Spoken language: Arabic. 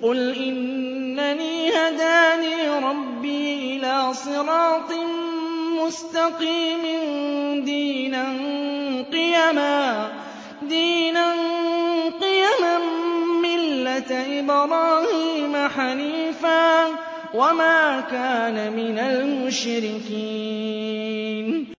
قُلْ إِنَّنِي هَدَانِي رَبِّي إِلَىٰ صِرَاطٍ مُّسْتَقِيمٍ دِينًا قِيَمًا مِّلَّةَ إِبْرَاهِيمَ حَنِيفًا وَمَا كَانَ مِنَ الْمُشْرِكِينَ